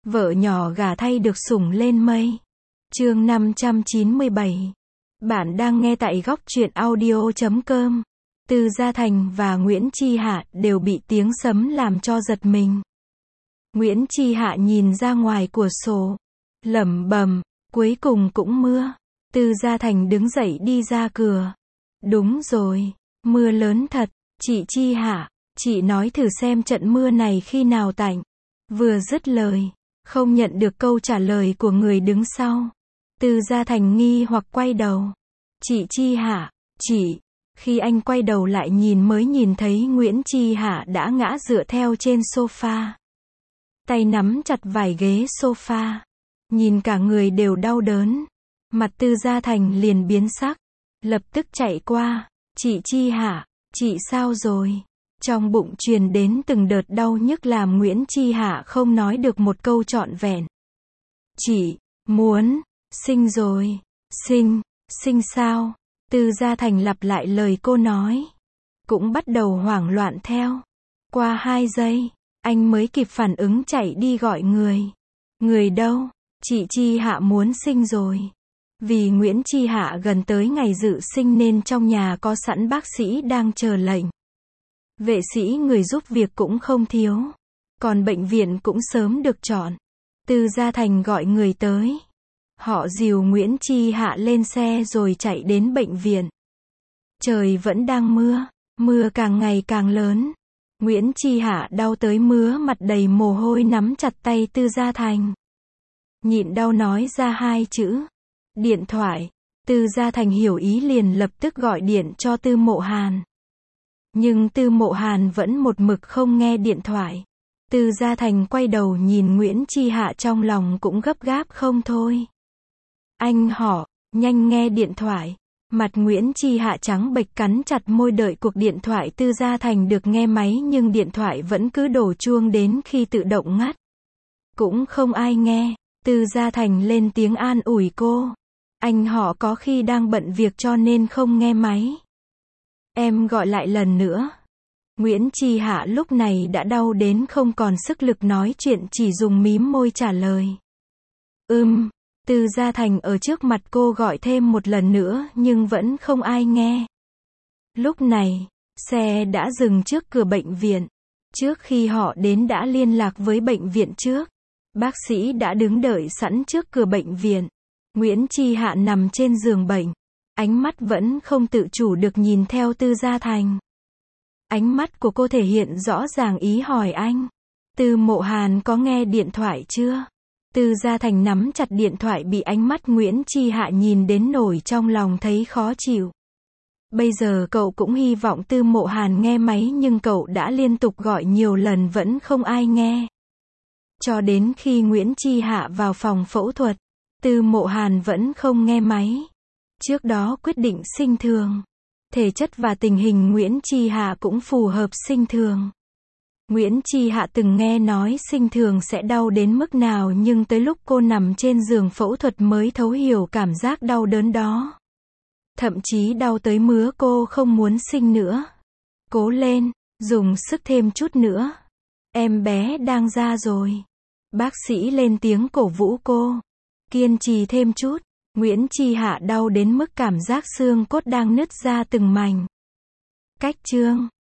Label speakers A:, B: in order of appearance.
A: Vợ nhỏ gả thay được sủng lên mây. Chương 597. Bạn đang nghe tại góc truyện audio.com. Từ Gia Thành và Nguyễn Chi Hạ đều bị tiếng sấm làm cho giật mình. Nguyễn Chi Hạ nhìn ra ngoài cửa sổ, lẩm bẩm, cuối cùng cũng mưa. Từ Gia Thành đứng dậy đi ra cửa. Đúng rồi, mưa lớn thật, chị Chi Hạ, chị nói thử xem trận mưa này khi nào tạnh. Vừa dứt lời, không nhận được câu trả lời của người đứng sau. Từ Gia Thành nghi hoặc quay đầu. Chị Chi Hạ, chị. Khi anh quay đầu lại mới nhìn thấy Nguyễn Chi Hạ đã ngã dựa theo trên sofa. Tay nắm chặt vài ghế sofa. Nhìn cả người đều đau đớn. Mặt Từ Gia Thành liền biến sắc. Lập tức chạy qua. Chị Chi Hạ, chị sao rồi? Trong bụng truyền đến từng đợt đau nhức làm Nguyễn Chi Hạ không nói được một câu trọn vẹn. Chị, muốn, sinh rồi, sinh sao? Từ Gia Thành lặp lại lời cô nói. Cũng bắt đầu hoảng loạn theo. Qua 2 giây, anh mới kịp phản ứng chạy đi gọi người. Người đâu? Chị Chi Hạ muốn sinh rồi. Vì Nguyễn Chi Hạ gần tới ngày dự sinh nên trong nhà có sẵn bác sĩ đang chờ lệnh. Vệ sĩ người giúp việc cũng không thiếu. Còn bệnh viện cũng sớm được chọn. Từ Gia Thành gọi người tới. Họ dìu Nguyễn Chi Hạ lên xe rồi chạy đến bệnh viện. Trời vẫn đang mưa. Mưa càng ngày càng lớn. Nguyễn Chi Hạ đau tới mứa mặt đầy mồ hôi nắm chặt tay Từ Gia Thành. Nhịn đau nói ra 2 chữ. Điện thoại. Từ Gia Thành hiểu ý liền lập tức gọi điện cho Tư Mộ Hàn. Nhưng Tư Mộ Hàn vẫn một mực không nghe điện thoại. Từ Gia Thành quay đầu nhìn Nguyễn Chi Hạ trong lòng cũng gấp gáp không thôi. Anh họ, nhanh nghe điện thoại. Mặt Nguyễn Chi Hạ trắng bệch cắn chặt môi đợi cuộc điện thoại Từ Gia Thành được nghe máy nhưng điện thoại vẫn cứ đổ chuông đến khi tự động ngắt. Cũng không ai nghe. Từ Gia Thành lên tiếng an ủi cô. Anh họ có khi đang bận việc cho nên không nghe máy. Em gọi lại lần nữa. Nguyễn Chi Hạ lúc này đã đau đến không còn sức lực nói chuyện chỉ dùng mím môi trả lời. Từ Gia Thành ở trước mặt cô gọi thêm một lần nữa nhưng vẫn không ai nghe. Lúc này, xe đã dừng trước cửa bệnh viện. Trước khi họ đến đã liên lạc với bệnh viện trước. Bác sĩ đã đứng đợi sẵn trước cửa bệnh viện. Nguyễn Chi Hạ nằm trên giường bệnh. Ánh mắt vẫn không tự chủ được nhìn theo Từ Gia Thành. Ánh mắt của cô thể hiện rõ ràng ý hỏi anh. Tư Mộ Hàn có nghe điện thoại chưa? Từ Gia Thành nắm chặt điện thoại bị ánh mắt Nguyễn Chi Hạ nhìn đến nổi trong lòng thấy khó chịu. Bây giờ cậu cũng hy vọng Tư Mộ Hàn nghe máy nhưng cậu đã liên tục gọi nhiều lần vẫn không ai nghe. Cho đến khi Nguyễn Chi Hạ vào phòng phẫu thuật, Tư Mộ Hàn vẫn không nghe máy. Trước đó quyết định sinh thường. Thể chất và tình hình Nguyễn Chi Hạ cũng phù hợp sinh thường. Nguyễn Chi Hạ từng nghe nói sinh thường sẽ đau đến mức nào nhưng tới lúc cô nằm trên giường phẫu thuật mới thấu hiểu cảm giác đau đớn đó. Thậm chí đau tới mứa cô không muốn sinh nữa. Cố lên, dùng sức thêm chút nữa. Em bé đang ra rồi. Bác sĩ lên tiếng cổ vũ cô. Kiên trì thêm chút. Nguyễn Chi Hạ đau đến mức cảm giác xương cốt đang nứt ra từng mảnh. Cách chương